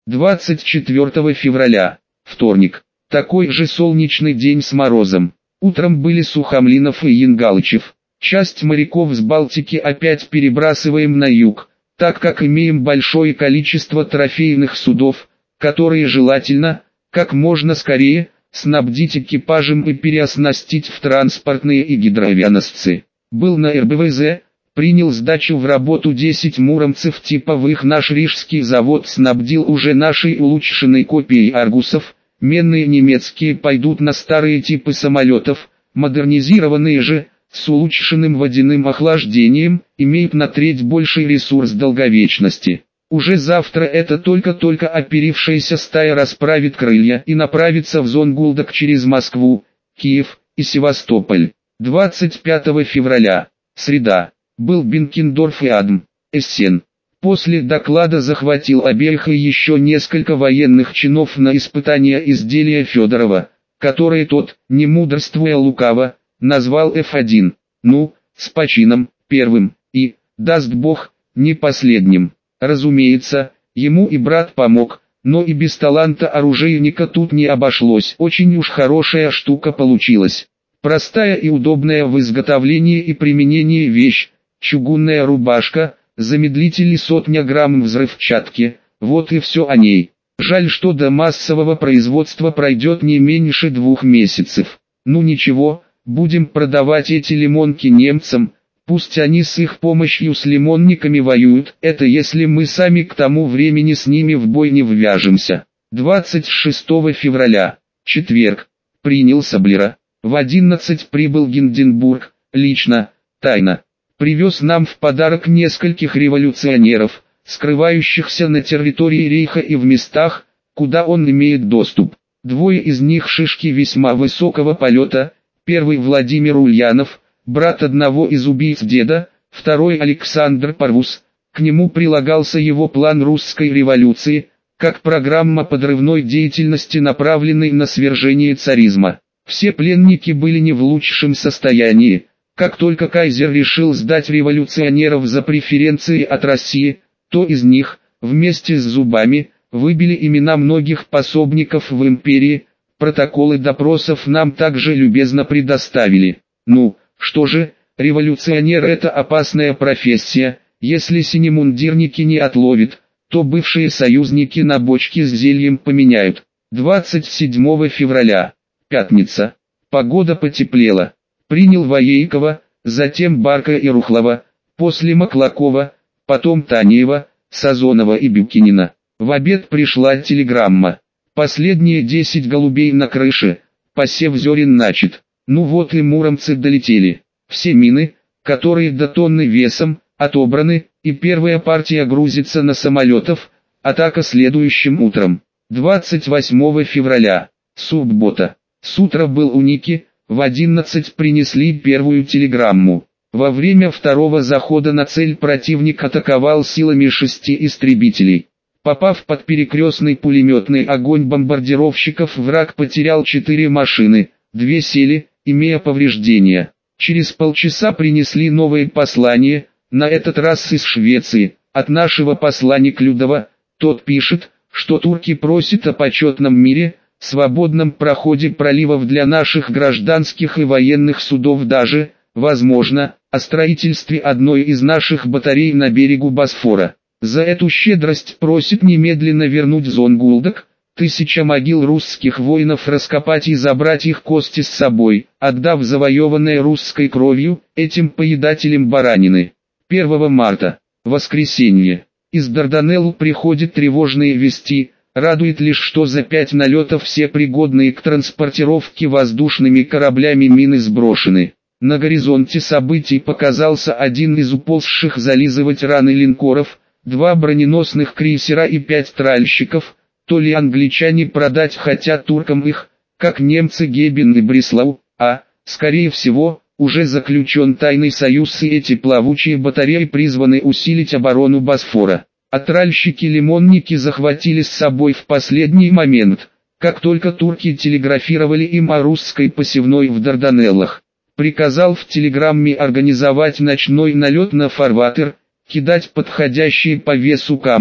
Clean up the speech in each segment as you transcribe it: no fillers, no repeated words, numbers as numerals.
24 февраля, вторник. Такой же солнечный день с морозом. Утром были Сухомлинов и Янгалычев. Часть моряков с Балтики опять перебрасываем на юг, так как имеем большое количество трофейных судов, которые желательно, как можно скорее, снабдить экипажем и переоснастить в транспортные и гидроавианосцы. Был на РБВЗ, принял сдачу в работу 10 муромцев типовых. Наш рижский завод снабдил уже нашей улучшенной копией аргусов, менные немецкие пойдут на старые типы самолетов, модернизированные же, с улучшенным водяным охлаждением, имеют на треть больший ресурс долговечности. Уже завтра эта только-только оперившаяся стая расправит крылья и направится в Зонгулдак через Москву, Киев и Севастополь. 25 февраля, среда, был Бенкендорф и Адм, Эссен. После доклада захватил обеих и еще несколько военных чинов на испытание изделия Федорова, которое тот, не мудрствуя лукаво, назвал F1, ну, с почином, первым, и, даст Бог, не последним. Разумеется, ему и брат помог, но и без таланта оружейника тут не обошлось. Очень уж хорошая штука получилась. Простая и удобная в изготовлении и применении вещь, чугунная рубашка, замедлитель и 100 грамм взрывчатки, вот и все о ней. Жаль, что до массового производства пройдет не меньше 2 месяцев. Ну ничего, будем продавать эти лимонки немцам, пусть они с их помощью с лимонниками воюют, это если мы сами к тому времени с ними в бой не ввяжемся. 26 февраля, четверг, принял Саблера. В 11 прибыл Гинденбург, лично, тайно. Привез нам в подарок нескольких революционеров, скрывающихся на территории Рейха и в местах, куда он имеет доступ. 2 из них шишки весьма высокого полета, первый Владимир Ульянов, брат одного из убийц деда, второй Александр Парвус. К нему прилагался его план русской революции, как программа подрывной деятельности, направленной на свержение царизма. Все пленники были не в лучшем состоянии. Как только кайзер решил сдать революционеров за преференции от России, то из них, вместе с зубами, выбили имена многих пособников в империи. Протоколы допросов нам также любезно предоставили. Ну, что же, революционер — это опасная профессия. Если синемундирники не отловят, то бывшие союзники на бочки с зельем поменяют. 27 февраля, пятница. Погода потеплела. Принял Воейкова, затем Барка и Рухлова, после Маклакова, потом Танеева, Сазонова и Бюкинина. В обед пришла телеграмма. Последние 10 голубей на крыше, посев зерен начат. Ну вот и муромцы долетели. Все мины, которые до тонны весом, отобраны, и первая партия грузится на самолетов, атака следующим утром. 28 февраля, суббота. С утра был у Ники, в 11 принесли первую телеграмму. Во время второго захода на цель противник атаковал силами 6 истребителей. Попав под перекрестный пулеметный огонь бомбардировщиков, враг потерял 4 машины, 2 сели, имея повреждения. Через полчаса принесли новое послание, на этот раз из Швеции, от нашего посланника Людова. Тот пишет, что турки просят о почетном мире, свободном проходе проливов для наших гражданских и военных судов, даже, возможно, о строительстве одной из наших батарей на берегу Босфора. За эту щедрость просит немедленно вернуть Зонгулдак, 1000 могил русских воинов раскопать и забрать их кости с собой, отдав завоеванное русской кровью, этим поедателям баранины. 1 марта, воскресенье. Из Дарданелл приходят тревожные вести. Радует лишь, что за 5 налетов все пригодные к транспортировке воздушными кораблями мины сброшены. На горизонте событий показался один из уползших зализывать раны линкоров, 2 броненосных крейсера и 5 тральщиков. То ли англичане продать хотят туркам их, как немцы Гебен и Бреслау, а, скорее всего, уже заключен тайный союз, и эти плавучие батареи призваны усилить оборону Босфора. А тральщики-лимонники захватили с собой в последний момент, как только турки телеграфировали им о русской посевной в Дарданеллах. Приказал в телеграмме организовать ночной налет на фарватер, кидать подходящие по весу камни,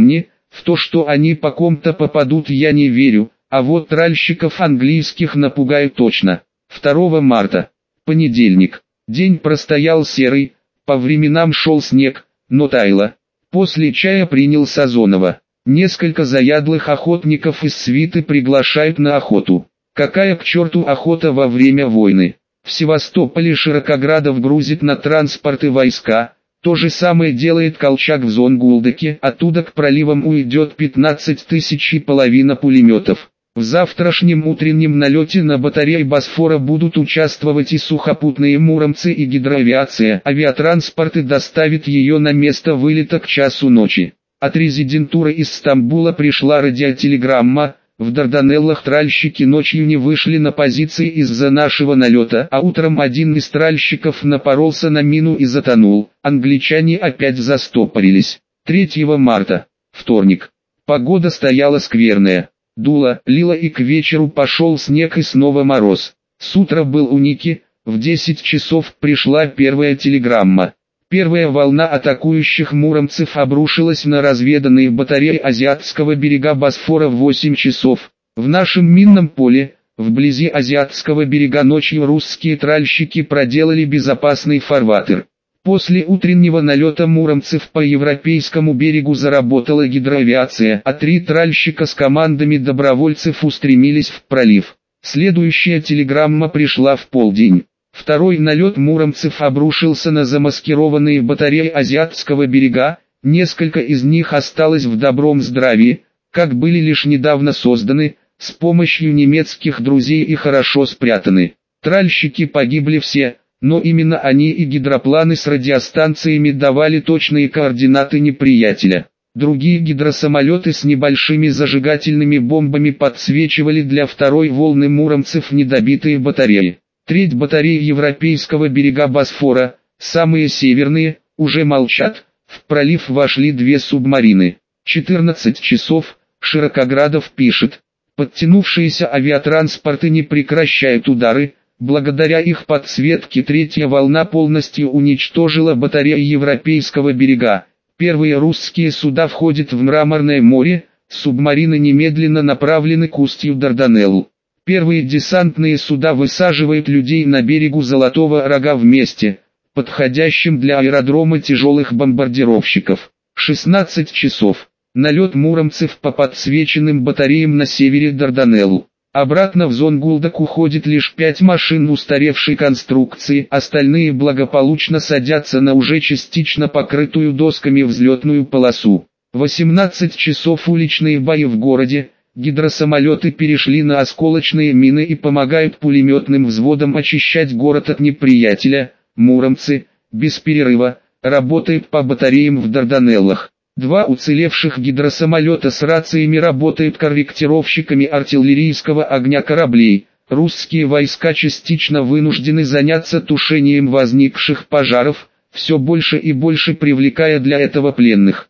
В то, что они по ком-то попадут, я не верю, а вот тральщиков английских напугают точно. 2 марта. Понедельник. День простоял серый, по временам шел снег, но таяло. После чая принял Сазонова. Несколько заядлых охотников из свиты приглашают на охоту. Какая к черту охота во время войны? В Севастополе Широкоградов грузит на транспорты войска. То же самое делает Колчак в Зонгулдаке, оттуда к проливам уйдет 15 тысяч и половина пулеметов. В завтрашнем утреннем налете на батареи Босфора будут участвовать и сухопутные муромцы, и гидроавиация. Авиатранспорты доставят ее на место вылета к часу ночи. От резидентуры из Стамбула пришла радиотелеграмма: в Дарданеллах тральщики ночью не вышли на позиции из-за нашего налета, а утром один из тральщиков напоролся на мину и затонул. Англичане опять застопорились. 3 марта. Вторник. Погода стояла скверная. Дуло, лило и к вечеру пошел снег и снова мороз. С утра был у Ники, в 10 часов пришла первая телеграмма. Первая волна атакующих муромцев обрушилась на разведанные батареи азиатского берега Босфора в 8 часов. В нашем минном поле, вблизи азиатского берега, ночью русские тральщики проделали безопасный фарватер. После утреннего налета муромцев по европейскому берегу заработала гидроавиация, а 3 тральщика с командами добровольцев устремились в пролив. Следующая телеграмма пришла в полдень. Второй налет муромцев обрушился на замаскированные батареи азиатского берега, несколько из них осталось в добром здравии, как были лишь недавно созданы, с помощью немецких друзей и хорошо спрятаны. Тральщики погибли все, но именно они и гидропланы с радиостанциями давали точные координаты неприятеля. Другие гидросамолеты с небольшими зажигательными бомбами подсвечивали для второй волны муромцев недобитые батареи. Треть батареи европейского берега Босфора, самые северные, уже молчат. В пролив вошли 2 субмарины. 14 часов, Широкоградов пишет: подтянувшиеся авиатранспорты не прекращают удары. Благодаря их подсветке третья волна полностью уничтожила батареи европейского берега. Первые русские суда входят в Мраморное море, субмарины немедленно направлены к устью Дарданелл. Первые десантные суда высаживают людей на берегу Золотого Рога в месте, подходящем для аэродрома тяжелых бомбардировщиков. 16 часов. Налет муромцев по подсвеченным батареям на севере Дарданелл. Обратно в Зонгулдак уходит лишь 5 машин устаревшей конструкции, остальные благополучно садятся на уже частично покрытую досками взлетную полосу. 18 часов. Уличные бои в городе. Гидросамолеты перешли на осколочные мины и помогают пулеметным взводам очищать город от неприятеля. Муромцы, без перерыва, работают по батареям в Дарданеллах. 2 уцелевших гидросамолета с рациями работают корректировщиками артиллерийского огня кораблей. Русские войска частично вынуждены заняться тушением возникших пожаров, все больше и больше привлекая для этого пленных.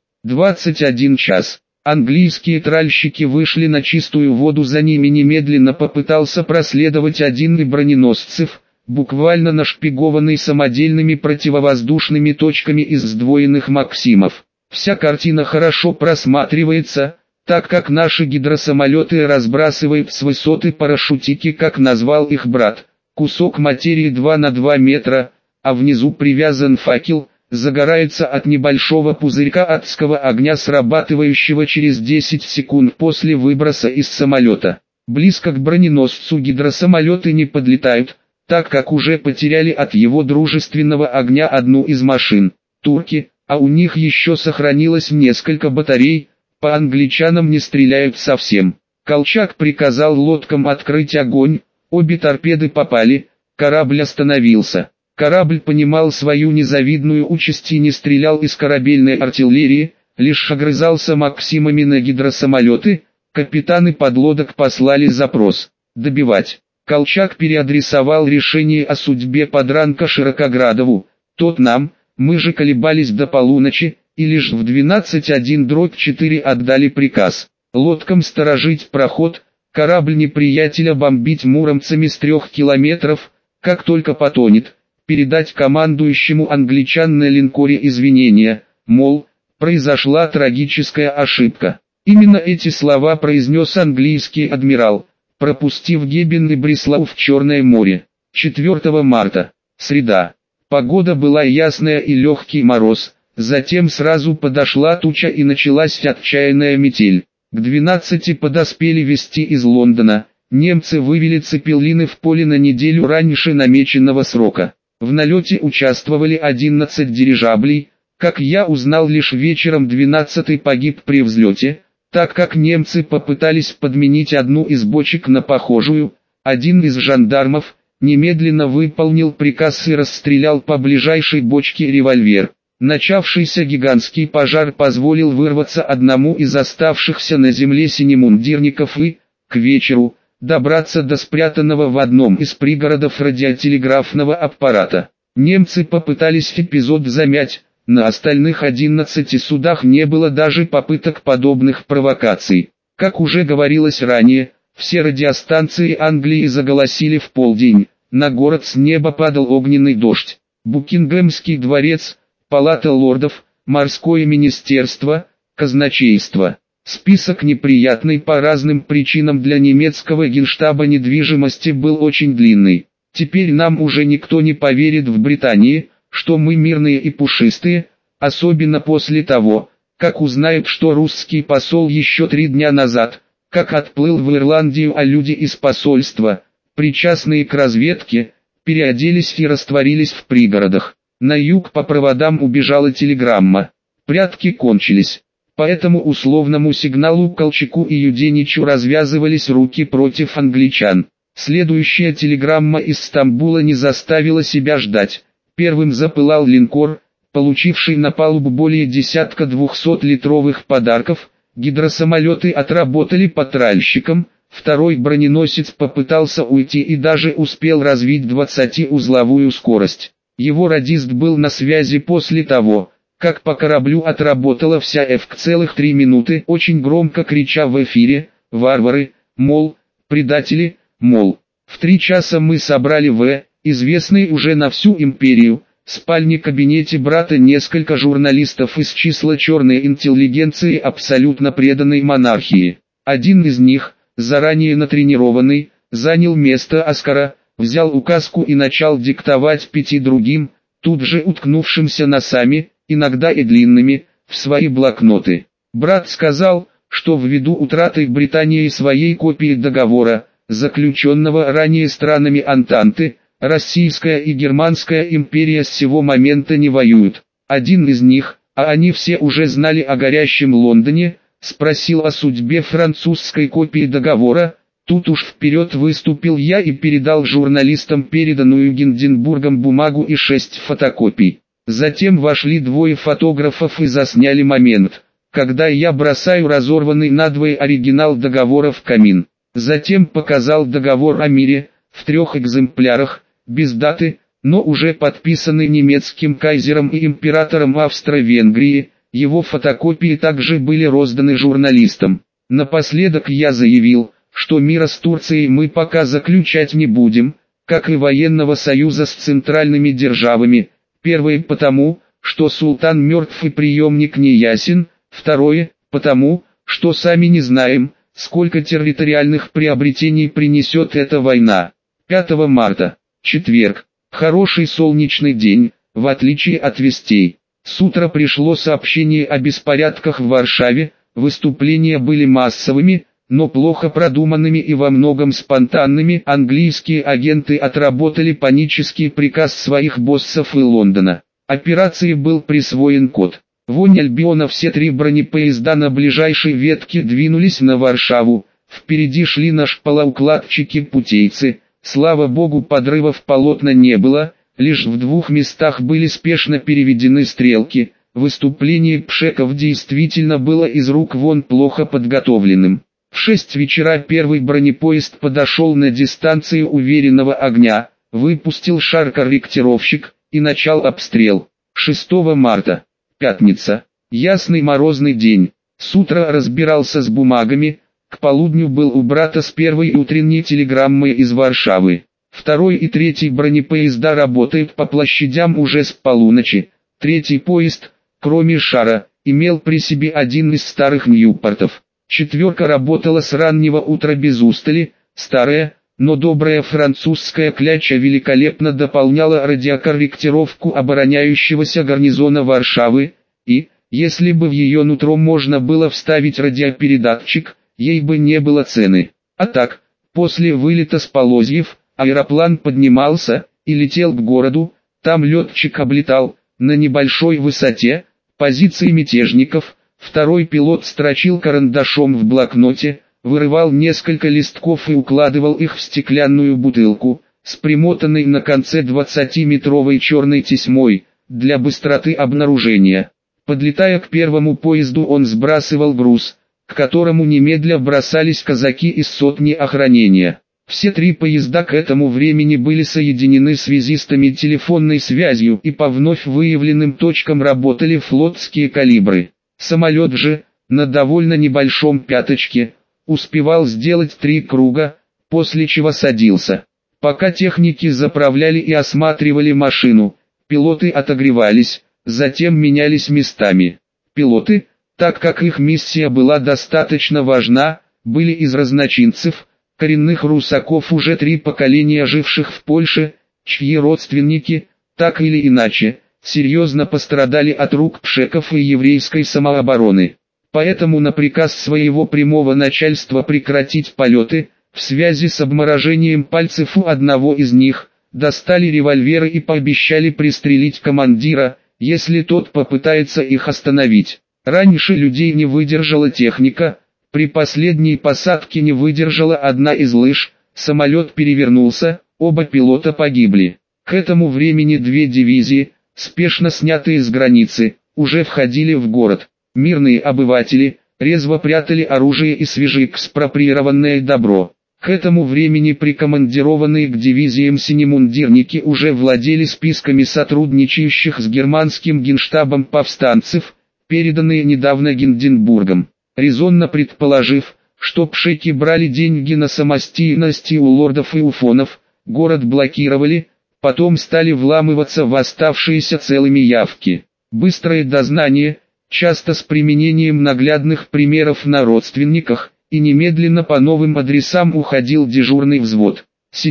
21 час. Английские тральщики вышли на чистую воду, за ними немедленно попытался проследовать один из броненосцев, буквально нашпигованный самодельными противовоздушными точками из сдвоенных «Максимов». Вся картина хорошо просматривается, так как наши гидросамолеты разбрасывают с высоты парашютики, как назвал их брат, кусок материи 2 на 2 метра, а внизу привязан факел, загорается от небольшого пузырька адского огня, срабатывающего через 10 секунд после выброса из самолета. Близко к броненосцу гидросамолеты не подлетают, так как уже потеряли от его дружественного огня одну из машин. Турки, а у них еще сохранилось несколько батарей, по англичанам не стреляют совсем. Колчак приказал лодкам открыть огонь, обе торпеды попали, корабль остановился. Корабль понимал свою незавидную участь и не стрелял из корабельной артиллерии, лишь огрызался «Максимами» на гидросамолеты. Капитаны подлодок послали запрос «добивать». Колчак переадресовал решение о судьбе подранка Широкоградову. Тот нам, мы же колебались до полуночи, и лишь в 12:01-4 отдали приказ лодкам сторожить проход, корабль неприятеля бомбить муромцами с 3 километров, как только потонет, передать командующему англичан на линкоре извинения, мол, произошла трагическая ошибка. Именно эти слова произнес английский адмирал, пропустив Гебен и Бреслау в Черное море. 4 марта. Среда. Погода была ясная и легкий мороз, затем сразу подошла туча и началась отчаянная метель. К 12 подоспели вести из Лондона. Немцы вывели цепелины в поле на неделю раньше намеченного срока. В налете участвовали 11 дирижаблей. Как я узнал лишь вечером, 12-й погиб при взлете, так как немцы попытались подменить одну из бочек на похожую. Один из жандармов немедленно выполнил приказ и расстрелял по ближайшей бочке револьвер. Начавшийся гигантский пожар позволил вырваться одному из оставшихся на земле синемундирников и, к вечеру, добраться до спрятанного в одном из пригородов радиотелеграфного аппарата. Немцы попытались эпизод замять, на остальных 11 судах не было даже попыток подобных провокаций. Как уже говорилось ранее, все радиостанции Англии заголосили в полдень, на город с неба падал огненный дождь. Букингемский дворец, Палата лордов, морское министерство, казначейство. Список неприятный по разным причинам для немецкого генштаба недвижимости был очень длинный. Теперь нам уже никто не поверит в Британии, что мы мирные и пушистые, особенно после того, как узнают, что русский посол еще 3 дня назад, как отплыл в Ирландию, а люди из посольства, причастные к разведке, переоделись и растворились в пригородах. На юг по проводам убежала телеграмма. Прятки кончились. По этому условному сигналу Колчаку и Юденичу развязывались руки против англичан. Следующая телеграмма из Стамбула не заставила себя ждать. Первым запылал линкор, получивший на палубу более десятка 200-литровых подарков. Гидросамолеты отработали по тральщикам. Второй броненосец попытался уйти и даже успел развить 20-узловую скорость. Его радист был на связи после того, как по кораблю отработала вся F,3 минуты, очень громко крича в эфире: «Варвары, мол, предатели, мол». В 3 часа мы собрали в, известный уже на всю империю, спальне-кабинете брата несколько журналистов из числа черной интеллигенции, абсолютно преданной монархии. Один из них, заранее натренированный, занял место Оскара, взял указку и начал диктовать 5 другим, тут же уткнувшимся носами, иногда и длинными, в свои блокноты. Брат сказал, что ввиду утраты Британией своей копии договора, заключенного ранее странами Антанты, Российская и Германская империя с сего момента не воюют. Один из них, а они все уже знали о горящем Лондоне, спросил о судьбе французской копии договора. Тут уж вперед выступил я и передал журналистам переданную Гинденбургом бумагу и 6 фотокопий. Затем вошли 2 фотографов и засняли момент, когда я бросаю разорванный надвое оригинал договора в камин. Затем показал договор о мире, в 3 экземплярах, без даты, но уже подписанный немецким кайзером и императором Австро-Венгрии. Его фотокопии также были розданы журналистам. Напоследок я заявил, что мира с Турцией мы пока заключать не будем, как и военного союза с центральными державами. Первое потому, что султан мертв и преемник не ясен. Второе, потому, что сами не знаем, сколько территориальных приобретений принесет эта война. 5 марта, четверг. Хороший солнечный день, в отличие от вестей. С утра пришло сообщение о беспорядках в Варшаве. Выступления были массовыми, но плохо продуманными и во многом спонтанными. Английские агенты отработали панический приказ своих боссов и Лондона. Операции был присвоен код. Вонь Альбиона. Все 3 бронепоезда на ближайшей ветке двинулись на Варшаву. Впереди шли на шпалоукладчики-путейцы. Слава богу, подрывов полотна не было, лишь в 2 местах были спешно переведены стрелки. Выступление пшеков действительно было из рук вон плохо подготовленным. В 6 вечера первый бронепоезд подошел на дистанцию уверенного огня, выпустил шар-корректировщик и начал обстрел. 6 марта, пятница, ясный морозный день. С утра разбирался с бумагами, к полудню был у брата с первой утренней телеграммой из Варшавы. 2 и 3 бронепоезда работают по площадям уже с полуночи. 3 поезд, кроме шара, имел при себе один из старых Ньюпортов. Четверка работала с раннего утра без устали, старая, но добрая французская кляча великолепно дополняла радиокорректировку обороняющегося гарнизона Варшавы, и, если бы в ее нутро можно было вставить радиопередатчик, ей бы не было цены. А так, после вылета с Полозьев, аэроплан поднимался и летел к городу, там летчик облетал, на небольшой высоте, позиции мятежников, второй пилот строчил карандашом в блокноте, вырывал несколько листков и укладывал их в стеклянную бутылку, с примотанной на конце 20-метровой черной тесьмой, для быстроты обнаружения. Подлетая к первому поезду, он сбрасывал груз, к которому немедля бросались казаки из сотни охранения. Все три поезда к этому времени были соединены связистами телефонной связью и по вновь выявленным точкам работали флотские калибры. Самолет же, на довольно небольшом пяточке, успевал сделать 3 круга, после чего садился. Пока техники заправляли и осматривали машину, пилоты отогревались, затем менялись местами. Пилоты, так как их миссия была достаточно важна, были из разночинцев, коренных русаков уже 3 поколения живших в Польше, чьи родственники, так или иначе, серьезно пострадали от рук пшеков и еврейской самообороны. Поэтому на приказ своего прямого начальства прекратить полеты, в связи с обморожением пальцев у одного из них, достали револьверы и пообещали пристрелить командира, если тот попытается их остановить. Раньше людей не выдержала техника, при последней посадке не выдержала одна из лыж, самолет перевернулся, оба пилота погибли. К этому времени 2 дивизии, спешно снятые с границы, уже входили в город. Мирные обыватели резво прятали оружие и свежеэкспроприированное добро. К этому времени прикомандированные к дивизиям синемундирники уже владели списками сотрудничающих с германским генштабом повстанцев, переданные недавно Гинденбургом. Резонно предположив, что пшеки брали деньги на самостоятельности у лордов и уфонов, город блокировали, потом стали вламываться в оставшиеся целыми явки. Быстрое дознание, часто с применением наглядных примеров на родственниках, и немедленно по новым адресам уходил дежурный взвод.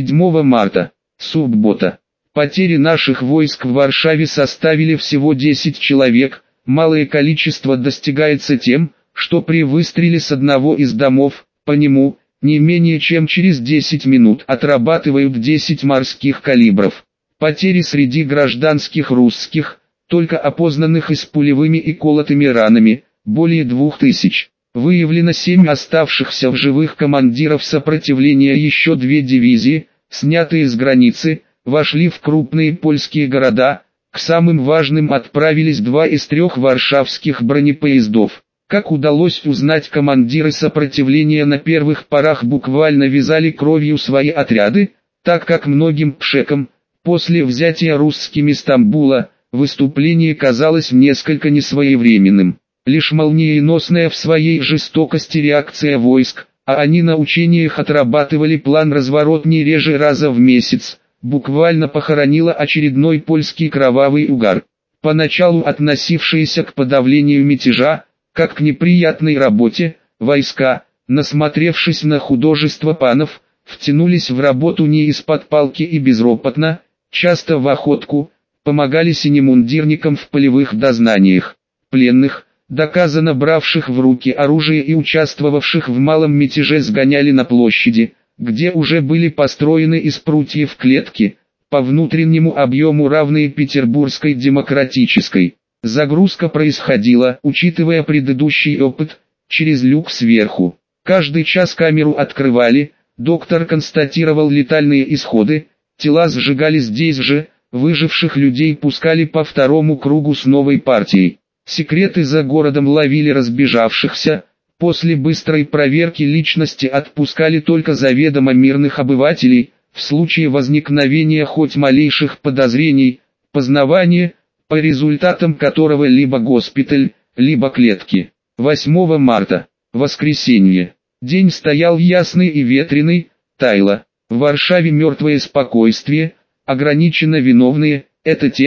7 марта, суббота. Потери наших войск в Варшаве составили всего 10 человек, малое количество достигается тем, что при выстреле с одного из домов, по нему, не менее чем через 10 минут отрабатывают 10 морских калибров. Потери среди гражданских русских, только опознанных и с пулевыми и колотыми ранами, более 2000. Выявлено 7 оставшихся в живых командиров сопротивления. Еще 2 дивизии, снятые с границы, вошли в крупные польские города. К самым важным отправились 2 из 3 варшавских бронепоездов. Как удалось узнать, командиры сопротивления на первых порах буквально вязали кровью свои отряды, так как многим пшекам, после взятия русскими Стамбула, выступление казалось несколько несвоевременным. Лишь молниеносная в своей жестокости реакция войск, а они на учениях отрабатывали план разворот не реже раза в месяц, буквально похоронила очередной польский кровавый угар. Поначалу относившиеся к подавлению мятежа, как к неприятной работе, войска, насмотревшись на художество панов, втянулись в работу не из-под палки и безропотно, часто в охотку, помогали синемундирникам в полевых дознаниях. Пленных, доказано бравших в руки оружие и участвовавших в малом мятеже, сгоняли на площади, где уже были построены из прутьев клетки, по внутреннему объему равные Петербургской демократической. Загрузка происходила, учитывая предыдущий опыт, через люк сверху. Каждый час камеру открывали, доктор констатировал летальные исходы, тела сжигали здесь же, выживших людей пускали по второму кругу с новой партией. Секреты за городом ловили разбежавшихся, после быстрой проверки личности отпускали только заведомо мирных обывателей, в случае возникновения хоть малейших подозрений, познавания, по результатам которого либо госпиталь, либо клетки. 8 марта, воскресенье. День стоял ясный и ветреный, таяло. В Варшаве мертвое спокойствие, ограниченно виновные, это те,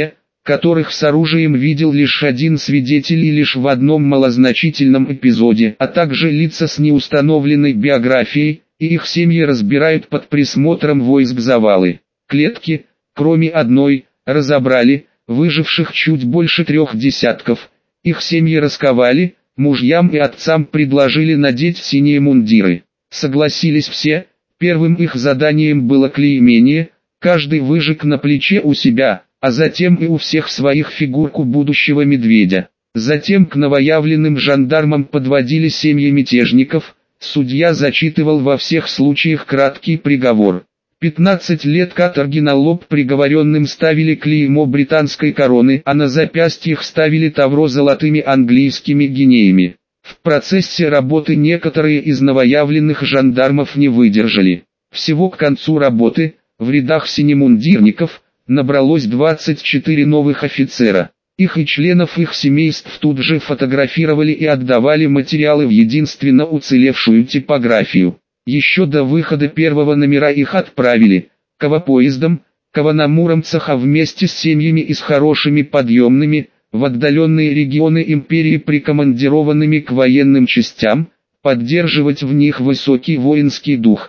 которых с оружием видел лишь один свидетель и лишь в одном малозначительном эпизоде, а также лица с неустановленной биографией, и их семьи разбирают под присмотром войск завалы. Клетки, кроме одной, разобрали, выживших чуть больше 3 десятков. Их семьи расковали, мужьям и отцам предложили надеть синие мундиры. Согласились все, первым их заданием было клеймение, каждый выжег на плече у себя, а затем и у всех своих фигурку будущего медведя. Затем к новоявленным жандармам подводили семьи мятежников, судья зачитывал во всех случаях краткий приговор. 15 лет каторги на лоб приговоренным ставили клеймо британской короны, а на запястьях ставили тавро золотыми английскими гинеями. В процессе работы некоторые из новоявленных жандармов не выдержали. Всего к концу работы, в рядах синемундирников, набралось 24 новых офицера. Их и членов их семейств тут же фотографировали и отдавали материалы в единственно уцелевшую типографию. Еще до выхода первого номера их отправили, КВ-поездом, на Муромцах, а вместе с семьями и с хорошими подъемными, в отдаленные регионы империи прикомандированными к военным частям, поддерживать в них высокий воинский дух.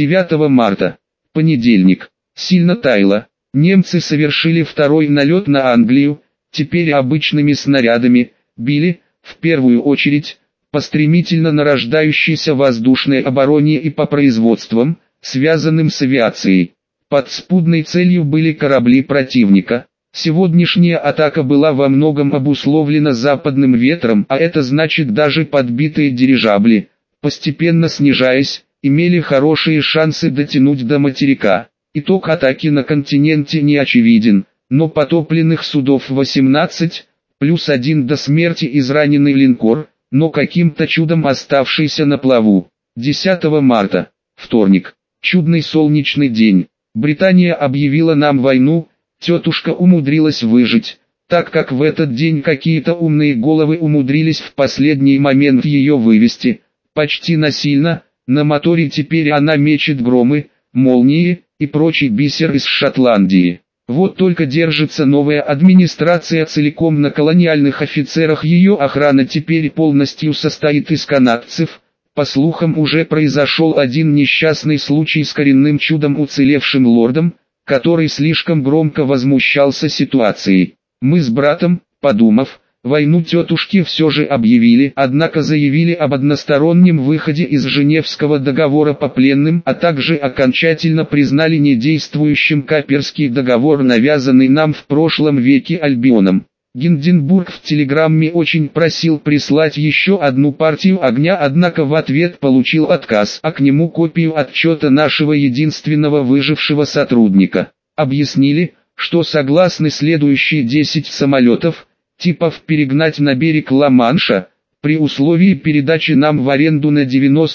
9 марта, понедельник, сильно таяло. Немцы совершили второй налет на Англию, теперь обычными снарядами, били, в первую очередь, по стремительно нарождающейся воздушной обороне и по производствам, связанным с авиацией. Подспудной целью были корабли противника. Сегодняшняя атака была во многом обусловлена западным ветром, а это значит даже подбитые дирижабли, постепенно снижаясь, имели хорошие шансы дотянуть до материка. Итог атаки на континенте не очевиден, но потопленных судов 18, плюс 1 до смерти израненный линкор, но каким-то чудом оставшийся на плаву. 10 марта, вторник, чудный солнечный день. Британия объявила нам войну, тетушка умудрилась выжить, так как в этот день какие-то умные головы умудрились в последний момент ее вывести, почти насильно, на моторе теперь она мечет громы, молнии и прочий бисер из Шотландии. Вот только держится новая администрация целиком на колониальных офицерах, ее охрана теперь полностью состоит из канадцев. По слухам, уже произошел один несчастный случай с коренным чудом уцелевшим лордом, который слишком громко возмущался ситуацией. Мы с братом, подумав, войну тетушке все же объявили, однако заявили об одностороннем выходе из Женевского договора по пленным, а также окончательно признали недействующим Каперский договор, навязанный нам в прошлом веке Альбионом. Гинденбург в телеграмме очень просил прислать еще одну партию огня, однако в ответ получил отказ, а к нему копию отчета нашего единственного выжившего сотрудника. Объяснили, что согласны следующие 10 самолетов, типов перегнать на берег Ла-Манша, при условии передачи нам в аренду на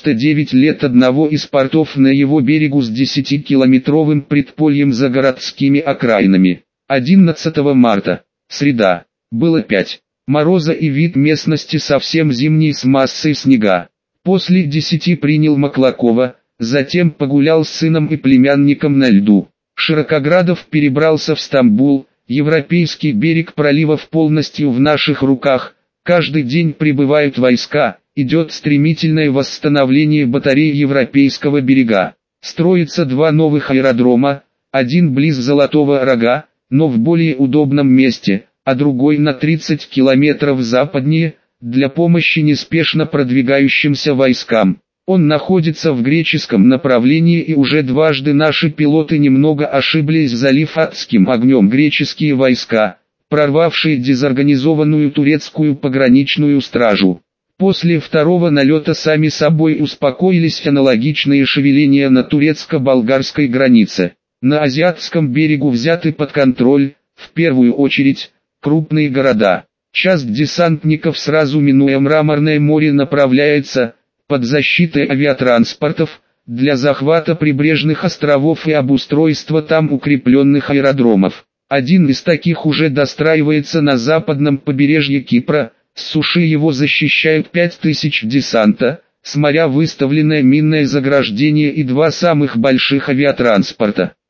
99 лет одного из портов на его берегу с 10-километровым предпольем за городскими окраинами. 11 марта, среда, было 5 мороза и вид местности совсем зимний с массой снега. После 10 принял Маклакова, затем погулял с сыном и племянником на льду. Широкоградов перебрался в Стамбул. Европейский берег проливов полностью в наших руках, каждый день прибывают войска, идет стремительное восстановление батарей Европейского берега. Строится 2 новых аэродрома, один близ Золотого Рога, но в более удобном месте, а другой на 30 километров западнее, для помощи неспешно продвигающимся войскам. Он находится в греческом направлении, и уже дважды наши пилоты немного ошиблись, залив адским огнем греческие войска, прорвавшие дезорганизованную турецкую пограничную стражу. После второго налета сами собой успокоились аналогичные шевеления на турецко-болгарской границе. На азиатском берегу взяты под контроль, в первую очередь, крупные города. Часть десантников, сразу минуя Мраморное море, направляется под защитой авиатранспортов, для захвата прибрежных островов и обустройства там укрепленных аэродромов. Один из таких уже достраивается на западном побережье Кипра, с суши его защищают 5000 десанта, с моря выставленное минное заграждение и 2 самых больших авиатранспорта.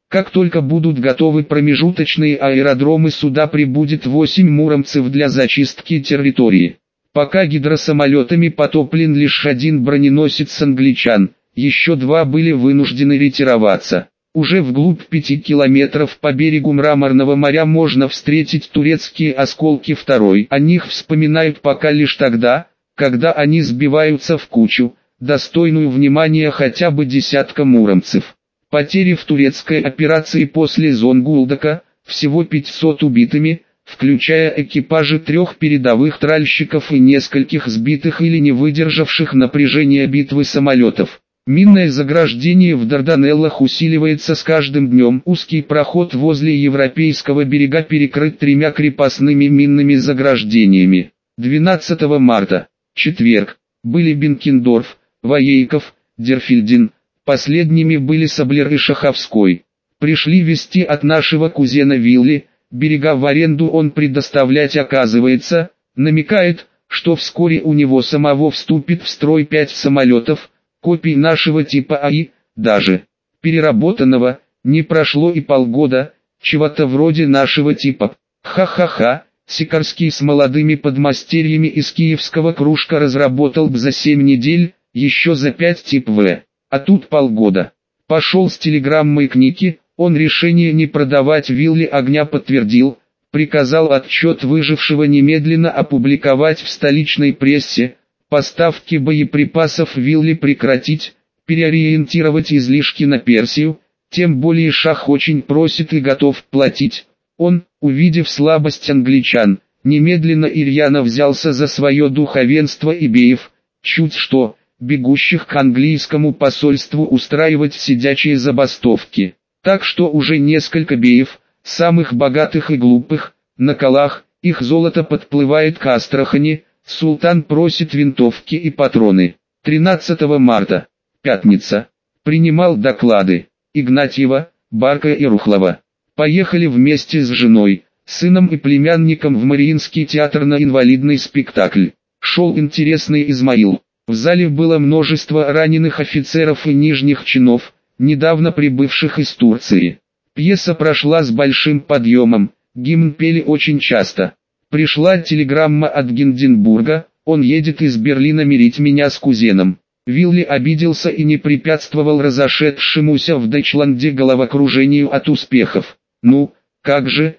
Как только будут готовы промежуточные аэродромы, сюда прибудет 8 муромцев для зачистки территории. Пока гидросамолетами потоплен лишь один броненосец англичан, еще 2 были вынуждены ретироваться. Уже вглубь 5 километров по берегу Мраморного моря можно встретить турецкие осколки второй. О них вспоминают пока лишь тогда, когда они сбиваются в кучу, достойную внимания хотя бы десятка муромцев. Потери в турецкой операции после Зонгулдака – всего 500 убитыми, включая экипажи 3 передовых тральщиков и нескольких сбитых или не выдержавших напряжения битвы самолетов. Минное заграждение в Дарданеллах усиливается с каждым днем. Узкий проход возле европейского берега перекрыт 3 крепостными минными заграждениями. 12 марта, четверг, были Бенкендорф, Воейков, Дерфильдин, последними были Саблер и Шаховской. Пришли вести от нашего кузена Вилли, берега в аренду он предоставлять оказывается, намекает, что вскоре у него самого вступит в строй 5 самолетов, копий нашего типа АИ, даже переработанного, не прошло и полгода, чего-то вроде нашего типа. Ха-ха-ха, Сикарский с молодыми подмастерьями из киевского кружка разработал б за 7 недель, еще за 5 тип В, а тут полгода. Пошел с телеграммой к Нике, он решение не продавать Вилли огня подтвердил, приказал отчет выжившего немедленно опубликовать в столичной прессе, поставки боеприпасов Вилли прекратить, переориентировать излишки на Персию, тем более Шах очень просит и готов платить. Он, увидев слабость англичан, немедленно и рьяно взялся за свое духовенство и беев, чуть что, бегущих к английскому посольству устраивать сидячие забастовки. Так что уже несколько беев, самых богатых и глупых, на колах, их золото подплывает к Астрахани, султан просит винтовки и патроны. 13 марта, пятница, принимал доклады Игнатьева, Барка и Рухлова. Поехали вместе с женой, сыном и племянником в Мариинский театр на инвалидный спектакль. Шел интересный Измаил. В зале было множество раненых офицеров и нижних чинов, недавно прибывших из Турции. Пьеса прошла с большим подъемом, гимн пели очень часто. Пришла телеграмма от Гинденбурга, он едет из Берлина мирить меня с кузеном. Вилли обиделся и не препятствовал разошедшемуся в Дойчланде головокружению от успехов. Ну, как же,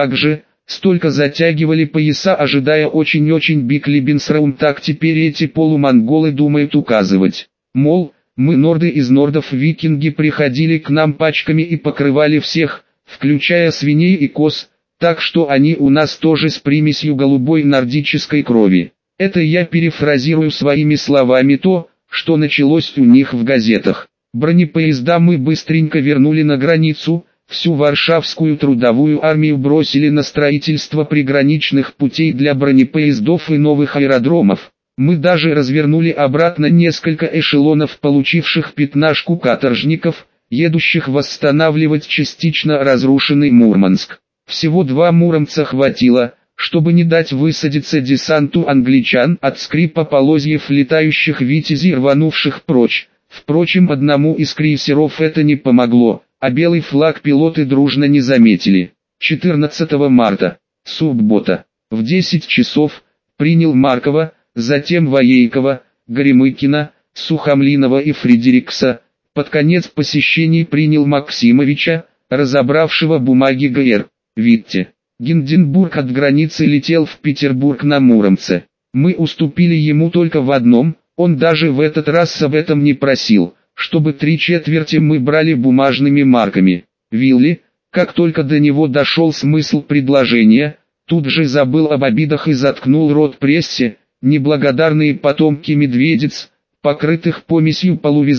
столько затягивали пояса, ожидая очень-очень биг Лебенсраум, так теперь эти полумонголы думают указывать. Мол, мы норды из нордов, викинги приходили к нам пачками и покрывали всех, включая свиней и коз, так что они у нас тоже с примесью голубой нордической крови. Это я перефразирую своими словами то, что началось у них в газетах. Бронепоезда мы быстренько вернули на границу, всю Варшавскую трудовую армию бросили на строительство приграничных путей для бронепоездов и новых аэродромов. Мы даже развернули обратно несколько эшелонов, получивших пятнашку каторжников, едущих восстанавливать частично разрушенный Мурманск. Всего 2 муромца хватило, чтобы не дать высадиться десанту англичан от скрипа полозьев летающих витязей, рванувших прочь. Впрочем, одному из крейсеров это не помогло, а белый флаг пилоты дружно не заметили. 14 марта, суббота, в 10 часов, принял Маркова, затем Воейкова, Горемыкина, Сухомлинова и Фредерикса. Под конец посещений принял Максимовича, разобравшего бумаги ГР. Витте. Гинденбург от границы летел в Петербург на Муромце. Мы уступили ему только в одном, он даже в этот раз об этом не просил, чтобы 3/4 мы брали бумажными марками. Вилли, как только до него дошел смысл предложения, тут же забыл об обидах и заткнул рот прессе. Неблагодарные потомки медведиц, покрытых помесью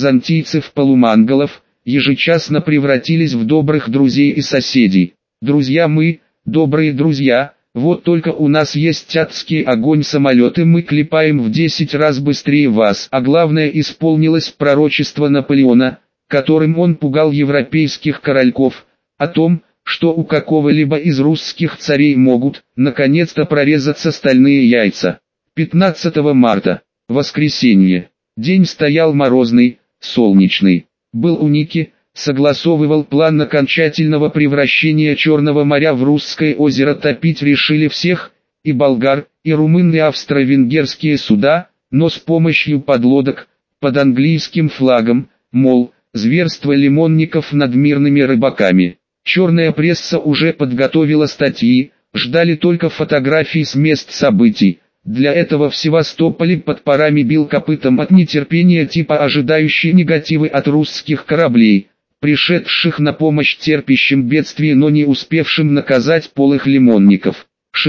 полувизантийцев-полумонголов, ежечасно превратились в добрых друзей и соседей. Друзья мы, добрые друзья, вот только у нас есть адский огонь, самолеты мы клепаем в 10 раз быстрее вас. А главное, исполнилось пророчество Наполеона, которым он пугал европейских корольков, о том, что у какого-либо из русских царей могут, наконец-то, прорезаться стальные яйца. 15 марта, воскресенье. День стоял морозный, солнечный. Был у Ники, согласовывал план окончательного превращения Черного моря в Русское озеро. Топить решили всех, и болгар, и румын, и австро-венгерские суда, но с помощью подлодок, под английским флагом, мол, зверство лимонников над мирными рыбаками. Черная пресса уже подготовила статьи, ждали только фотографий с мест событий. Для этого в Севастополе под парами бил копытом от нетерпения типа ожидающие негативы от русских кораблей, пришедших на помощь терпящим бедствие, но не успевшим наказать полых лимонников.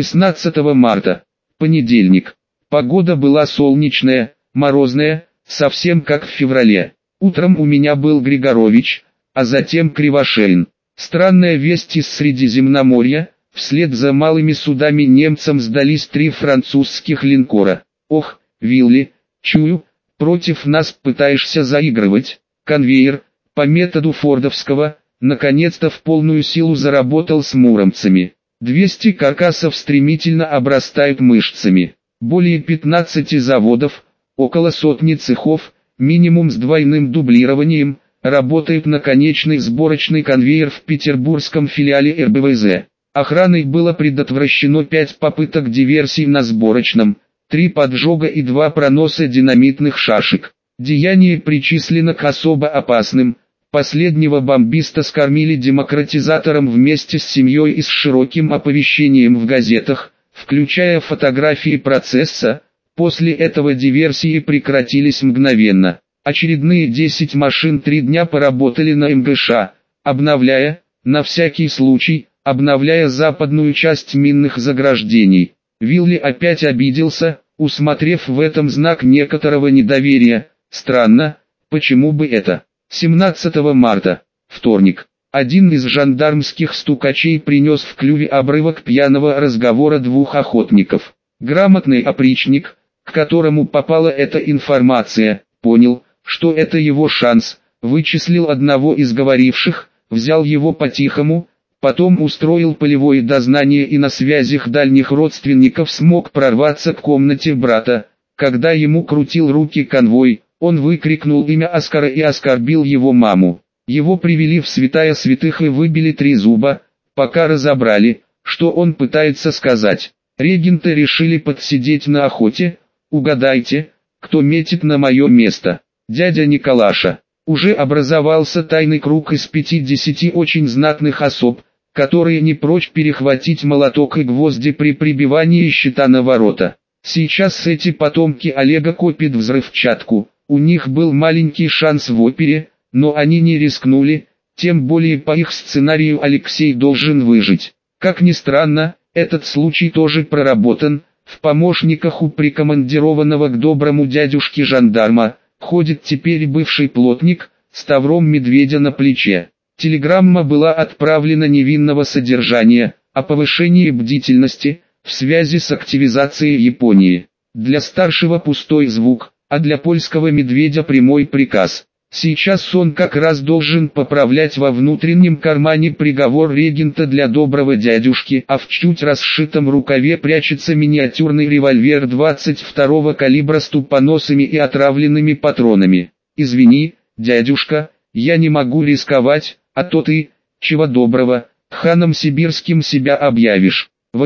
16 марта, понедельник. Погода была солнечная, морозная, совсем как в феврале. Утром у меня был Григорович, а затем Кривошеин. Странная весть из Средиземноморья: вслед за малыми судами немцам сдались 3 французских линкора. Ох, Вилли, чую, против нас пытаешься заигрывать. Конвейер, по методу фордовского, наконец-то в полную силу заработал с муромцами. 200 каркасов стремительно обрастают мышцами. Более 15 заводов, около сотни цехов, минимум с двойным дублированием, работает наконечный сборочный конвейер в петербургском филиале РБВЗ. Охраной было предотвращено 5 попыток диверсий на сборочном, 3 поджога и 2 проноса динамитных шашек. Деяние причислено к особо опасным. Последнего бомбиста скормили демократизатором вместе с семьей и с широким оповещением в газетах, включая фотографии процесса. После этого диверсии прекратились мгновенно. Очередные 10 машин 3 дня поработали на МГШ, обновляя, на всякий случай, обновляя западную часть минных заграждений. Вилли опять обиделся, усмотрев в этом знак некоторого недоверия. Странно, почему бы это? 17 марта, вторник. Один из жандармских стукачей принес в клюве обрывок пьяного разговора 2 охотников. Грамотный опричник, к которому попала эта информация, понял, что это его шанс, вычислил одного из говоривших, взял его по-тихому, потом устроил полевое дознание и на связях дальних родственников смог прорваться к комнате брата. Когда ему крутил руки конвой, он выкрикнул имя Оскара и оскорбил его маму. Его привели в святая святых и выбили 3 зуба, пока разобрали, что он пытается сказать. Регенты решили подсидеть на охоте. Угадайте, кто метит на мое место? Дядя Николаша. Уже образовался тайный круг из 50 очень знатных особ, которые не прочь перехватить молоток и гвозди при прибивании щита на ворота. Сейчас эти потомки Олега копят взрывчатку. У них был маленький шанс в опере, но они не рискнули, тем более по их сценарию Алексей должен выжить. Как ни странно, этот случай тоже проработан. В помощниках у прикомандированного к доброму дядюшке жандарма ходит теперь бывший плотник с тавром медведя на плече. Телеграмма была отправлена невинного содержания, о повышении бдительности, в связи с активизацией Японии. Для старшего пустой звук, а для польского медведя прямой приказ. Сейчас он как раз должен поправлять во внутреннем кармане приговор регента для доброго дядюшки, а в чуть расшитом рукаве прячется миниатюрный револьвер 22-го калибра с тупоносыми и отравленными патронами. «Извини, дядюшка, я не могу рисковать, а то ты, чего доброго, ханом сибирским себя объявишь».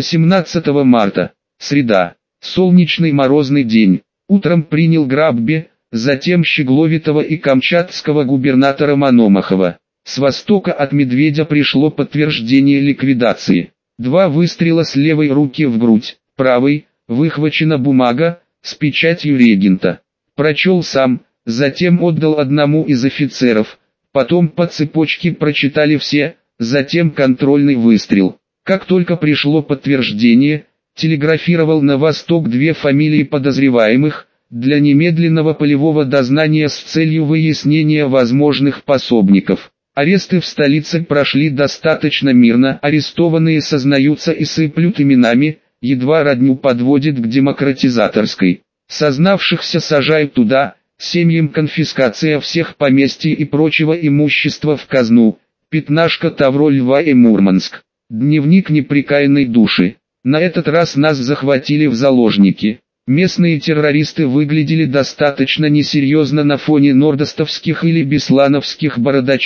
18 марта, среда, солнечный морозный день. Утром принял Граббе, затем Щегловитова и камчатского губернатора Мономахова. С востока от медведя пришло подтверждение ликвидации. 2 выстрела с левой руки в грудь, правой, выхвачена бумага, с печатью регента. Прочел сам, затем отдал одному из офицеров, потом по цепочке прочитали все, затем контрольный выстрел. Как только пришло подтверждение, телеграфировал на восток 2 фамилии подозреваемых, для немедленного полевого дознания с целью выяснения возможных пособников. Аресты в столице прошли достаточно мирно, арестованные сознаются и сыплют именами, едва родню подводит к демократизаторской. Сознавшихся сажают туда, семьям конфискация всех поместий и прочего имущества в казну. Пятнашка Тавро Льва и Мурманск. Дневник непрекаянной души. На этот раз нас захватили в заложники. Местные террористы выглядели достаточно несерьезно на фоне нордостовских или беслановских бородачей.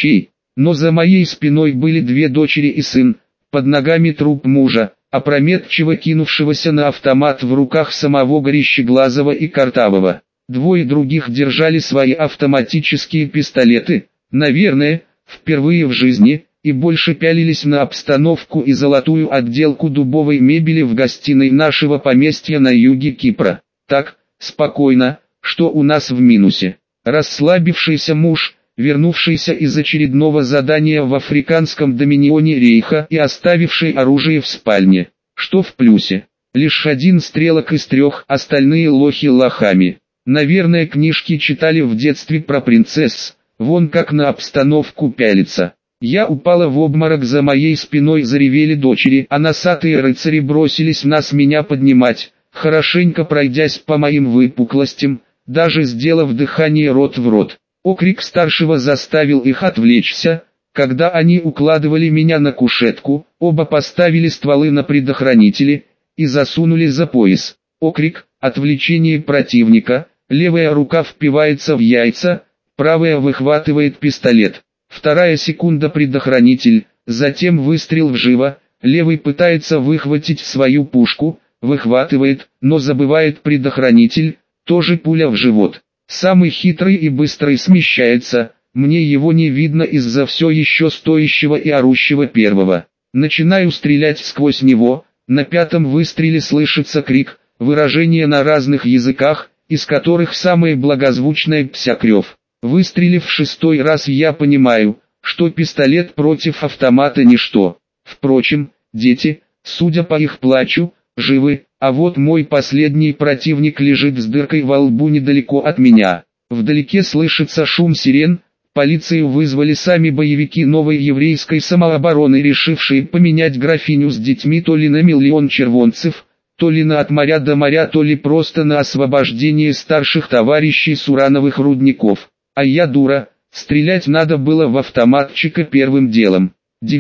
Но за моей спиной были две дочери и сын, под ногами труп мужа, опрометчиво кинувшегося на автомат в руках самого Горищеглазого и Картавого. Двое других держали свои автоматические пистолеты, наверное, впервые в жизни, и больше пялились на обстановку и золотую отделку дубовой мебели в гостиной нашего поместья на юге Кипра. Так, спокойно, что у нас в минусе. Расслабившийся муж, вернувшийся из очередного задания в африканском доминионе Рейха и оставивший оружие в спальне. Что в плюсе? Лишь один стрелок из трех, остальные лохи лохами. Наверное, книжки читали в детстве про принцесс, вон как на обстановку пялится. Я упала в обморок, за моей спиной заревели дочери, а носатые рыцари бросились меня поднимать, хорошенько пройдясь по моим выпуклостям, даже сделав дыхание рот в рот. Окрик старшего заставил их отвлечься. Когда они укладывали меня на кушетку, оба поставили стволы на предохранители и засунули за пояс. Окрик, отвлечение противника, левая рука впивается в яйца, правая выхватывает пистолет. Вторая секунда предохранитель, затем выстрел в живо, левый пытается выхватить свою пушку, выхватывает, но забывает предохранитель, тоже пуля в живот. Самый хитрый и быстрый смещается, мне его не видно из-за все еще стоящего и орущего первого. Начинаю стрелять сквозь него, на пятом выстреле слышится крик, выражение на разных языках, из которых самое благозвучное псякрев. Выстрелив в шестой раз, я понимаю, что пистолет против автомата ничто. Впрочем, дети, судя по их плачу, живы, а вот мой последний противник лежит с дыркой во лбу недалеко от меня. Вдалеке слышится шум сирен, полицию вызвали сами боевики новой еврейской самообороны, решившие поменять графиню с детьми то ли на 1 000 000 червонцев, то ли на от моря до моря, то ли просто на освобождение старших товарищей с урановых рудников. А я дура, стрелять надо было в автоматчика первым делом.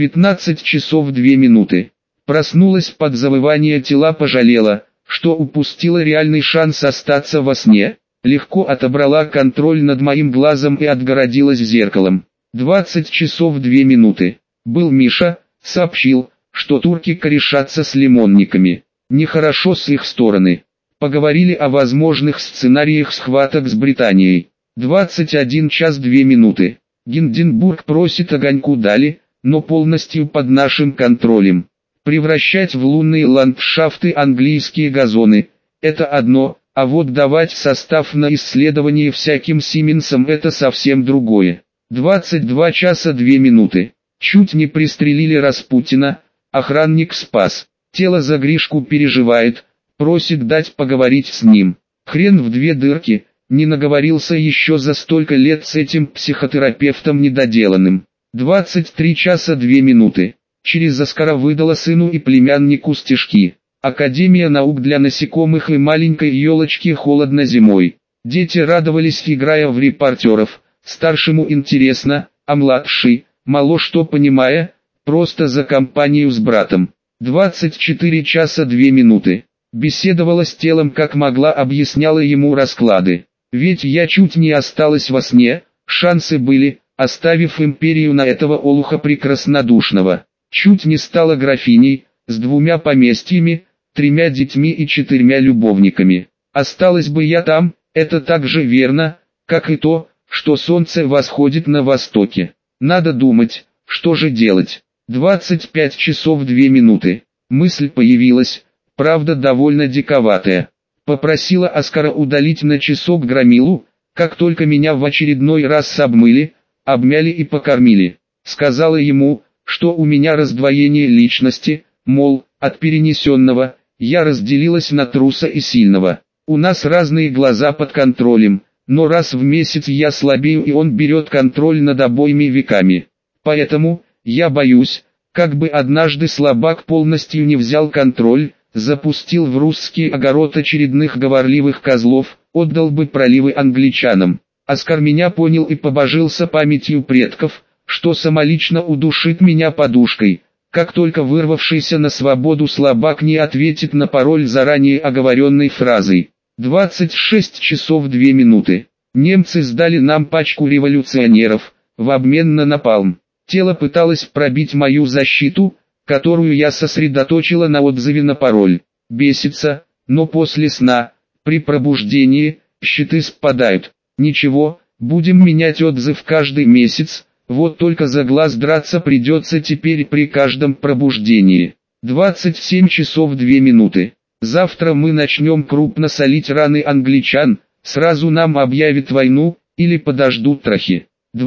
19 часов 2 минуты. Проснулась под завывание тела, пожалела, что упустила реальный шанс остаться во сне. Легко отобрала контроль над моим глазом и отгородилась зеркалом. 20 часов 2 минуты. Был Миша, сообщил, что турки корешатся с лимонниками. Нехорошо с их стороны. Поговорили о возможных сценариях схваток с Британией. 21 час 2 минуты. Гинденбург просит огоньку дали, но полностью под нашим контролем. Превращать в лунные ландшафты английские газоны – это одно, а вот давать состав на исследование всяким Сименсам – это совсем другое. 22 часа 2 минуты. Чуть не пристрелили Распутина, охранник спас. Тело за Гришку переживает, просит дать поговорить с ним. Хрен в две дырки, не наговорился еще за столько лет с этим психотерапевтом недоделанным. 23 часа 2 минуты. Через Оскара выдала сыну и племяннику стишки. Академия наук для насекомых и маленькой елочки холодно зимой. Дети радовались, играя в репортеров. Старшему интересно, а младший, мало что понимая, просто за компанию с братом. 24 часа 2 минуты. Беседовала с телом как могла, объясняла ему расклады. Ведь я чуть не осталась во сне, шансы были, оставив империю на этого олуха прекраснодушного. Чуть не стала графиней, с 2 поместьями, 3 детьми и 4 любовниками. Осталась бы я там, это так же верно, как и то, что солнце восходит на востоке. Надо думать, что же делать. 25 часов 2 минуты. Мысль появилась, правда довольно диковатая. Попросила Оскара удалить на часок громилу, как только меня в очередной раз обмыли, обмяли и покормили. Сказала ему, что у меня раздвоение личности, мол, от перенесенного, я разделилась на труса и сильного. У нас разные глаза под контролем, но раз в месяц я слабею и он берет контроль над обоими веками. Поэтому, я боюсь, как бы однажды слабак полностью не взял контроль, запустил в русский огород очередных говорливых козлов, отдал бы проливы англичанам. Оскар меня понял и побожился памятью предков, что самолично удушит меня подушкой, как только вырвавшийся на свободу слабак не ответит на пароль заранее оговоренной фразой. 26 часов 2 минуты. Немцы сдали нам пачку революционеров, в обмен на напалм. Тело пыталось пробить мою защиту, которую я сосредоточила на отзыве на пароль. Бесится, но после сна, при пробуждении, щиты спадают. Ничего, будем менять отзыв каждый месяц, вот только за глаз драться придется теперь при каждом пробуждении. 27 часов 2 минуты. Завтра мы начнем крупно солить раны англичан, сразу нам объявят войну, или подождут трахи.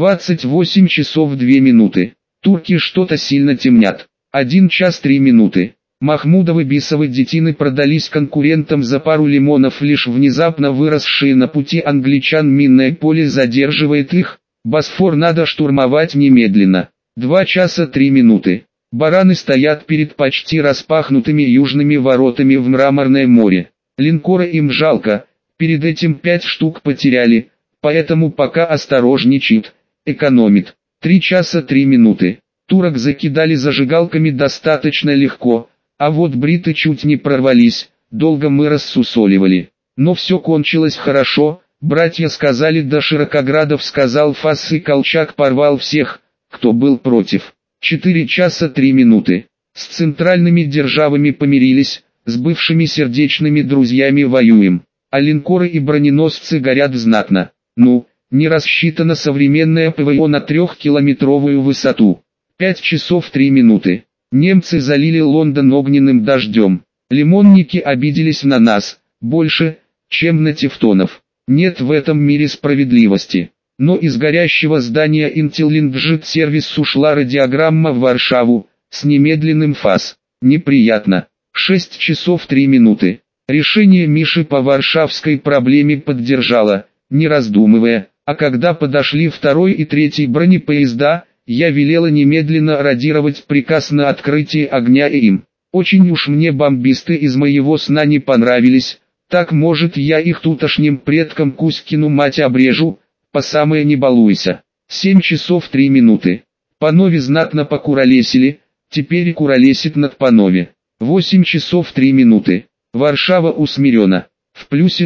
28 часов 2 минуты. Турки что-то сильно темнят. 1 час 3 минуты. Махмудовы бисовы детины продались конкурентам за пару лимонов, лишь внезапно выросшие на пути англичан минное поле задерживает их. Босфор надо штурмовать немедленно. 2 часа 3 минуты. Бараны стоят перед почти распахнутыми южными воротами в Мраморное море. Линкоры им жалко, перед этим 5 штук потеряли, поэтому пока осторожничает, экономит. 3 часа 3 минуты. Турок закидали зажигалками достаточно легко, а вот бриты чуть не прорвались, долго мы рассусоливали. Но все кончилось хорошо, братья сказали, да Широкоградов сказал фас, и Колчак порвал всех, кто был против. 4 часа 3 минуты. С центральными державами помирились, с бывшими сердечными друзьями воюем, а линкоры и броненосцы горят знатно. Ну, не рассчитано современное ПВО на 3-километровую высоту. 5 часов 3 минуты. Немцы залили Лондон огненным дождем. Лимонники обиделись на нас, больше, чем на тевтонов. Нет в этом мире справедливости. Но из горящего здания Intelligent Service ушла радиограмма в Варшаву, с немедленным фас. Неприятно. 6 часов 3 минуты. Решение Миши по варшавской проблеме поддержала, не раздумывая, а когда подошли 2 и 3 бронепоезда, я велела немедленно радировать приказ на открытие огня и им. Очень уж мне бомбисты из моего сна не понравились, так может я их тутошним предкам Кузькину мать обрежу, по самое не балуйся. 7 часов 3 минуты. Панове знатно покуролесили, теперь и куролесит над Панове. 8 часов 3 минуты. Варшава усмирена. В плюсе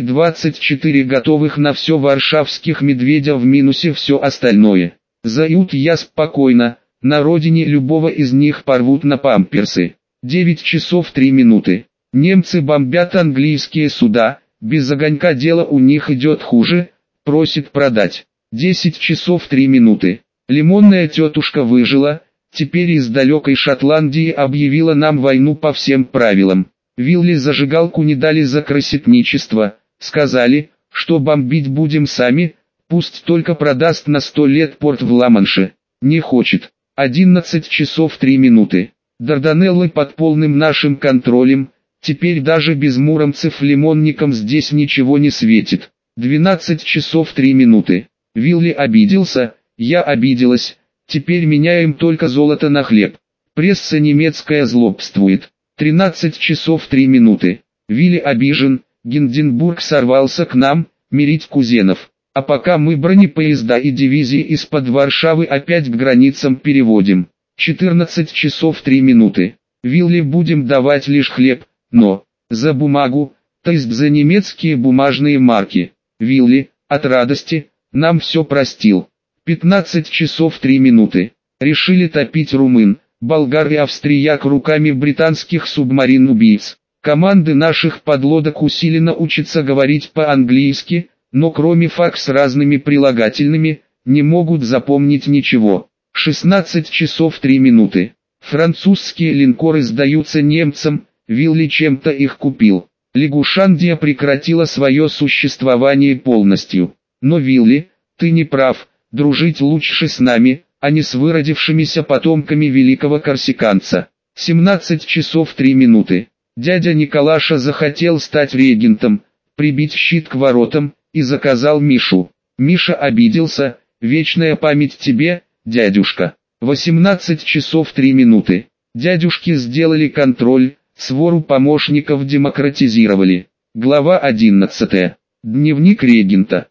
24 готовых на все варшавских медведя, в минусе все остальное. Зают я спокойно, на родине любого из них порвут на памперсы. 9 часов 3 минуты. Немцы бомбят английские суда, без огонька дело у них идет хуже, просит продать. 10 часов 3 минуты. Лимонная тетушка выжила, теперь из далекой Шотландии объявила нам войну по всем правилам. Вилли зажигалку не дали за красотничество, сказали, что бомбить будем сами, пусть только продаст на 100 лет порт в Ла-Манше. Не хочет. 11 часов 3 минуты. Дарданеллы под полным нашим контролем, теперь даже без муромцев лимонникам здесь ничего не светит. 12 часов 3 минуты. Вилли обиделся, я обиделась, теперь меняем только золото на хлеб. Пресса немецкая злобствует. 13 часов 3 минуты. Вилли обижен, Гинденбург сорвался к нам, мирить кузенов. А пока мы бронепоезда и дивизии из-под Варшавы опять к границам переводим. 14 часов 3 минуты. Вилли будем давать лишь хлеб, но за бумагу, то есть за немецкие бумажные марки. Вилли, от радости, нам все простил. 15 часов 3 минуты. Решили топить румын, болгар и австрияк руками британских субмарин-убийц. Команды наших подлодок усиленно учатся говорить по-английски, но кроме фак с разными прилагательными, не могут запомнить ничего. 16 часов 3 минуты. Французские линкоры сдаются немцам, Вилли чем-то их купил. Лягушандия прекратила свое существование полностью. Но Вилли, ты не прав, дружить лучше с нами, а не с выродившимися потомками великого корсиканца. 17 часов 3 минуты. Дядя Николаша захотел стать регентом, прибить щит к воротам, и заказал Мишу. Миша обиделся, вечная память тебе, дядюшка. 18 часов 3 минуты. Дядюшки сделали контроль, свору помощников демократизировали. Глава 11. Дневник регента.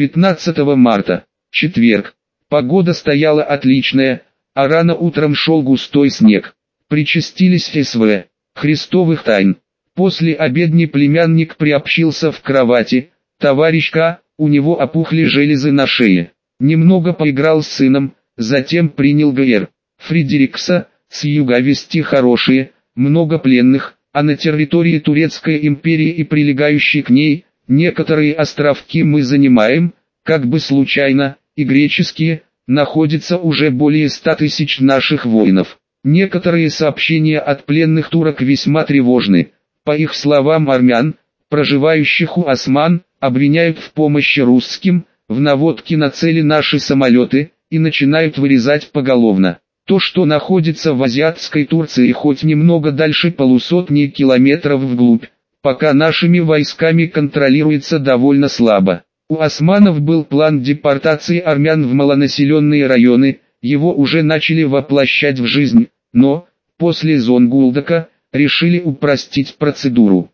19 марта. Четверг. Погода стояла отличная, а рано утром шел густой снег. Причастились СВ. Христовых тайн. После обедни племянник приобщился в кровати. Товарищка, у него опухли железы на шее. Немного поиграл с сыном, затем принял ГР. Фредерикса, с юга вести хорошие, много пленных, а на территории Турецкой империи и прилегающей к ней, некоторые островки мы занимаем, как бы случайно, и греческие, находится уже более 100 тысяч наших воинов. Некоторые сообщения от пленных турок весьма тревожны. По их словам, армян, проживающих у осман, обвиняют в помощи русским, в наводке на цели наши самолеты, и начинают вырезать поголовно. То, что находится в азиатской Турции хоть немного дальше полусотни километров вглубь, пока нашими войсками контролируется довольно слабо. У османов был план депортации армян в малонаселенные районы, его уже начали воплощать в жизнь, но, после Зонгулдака, решили упростить процедуру.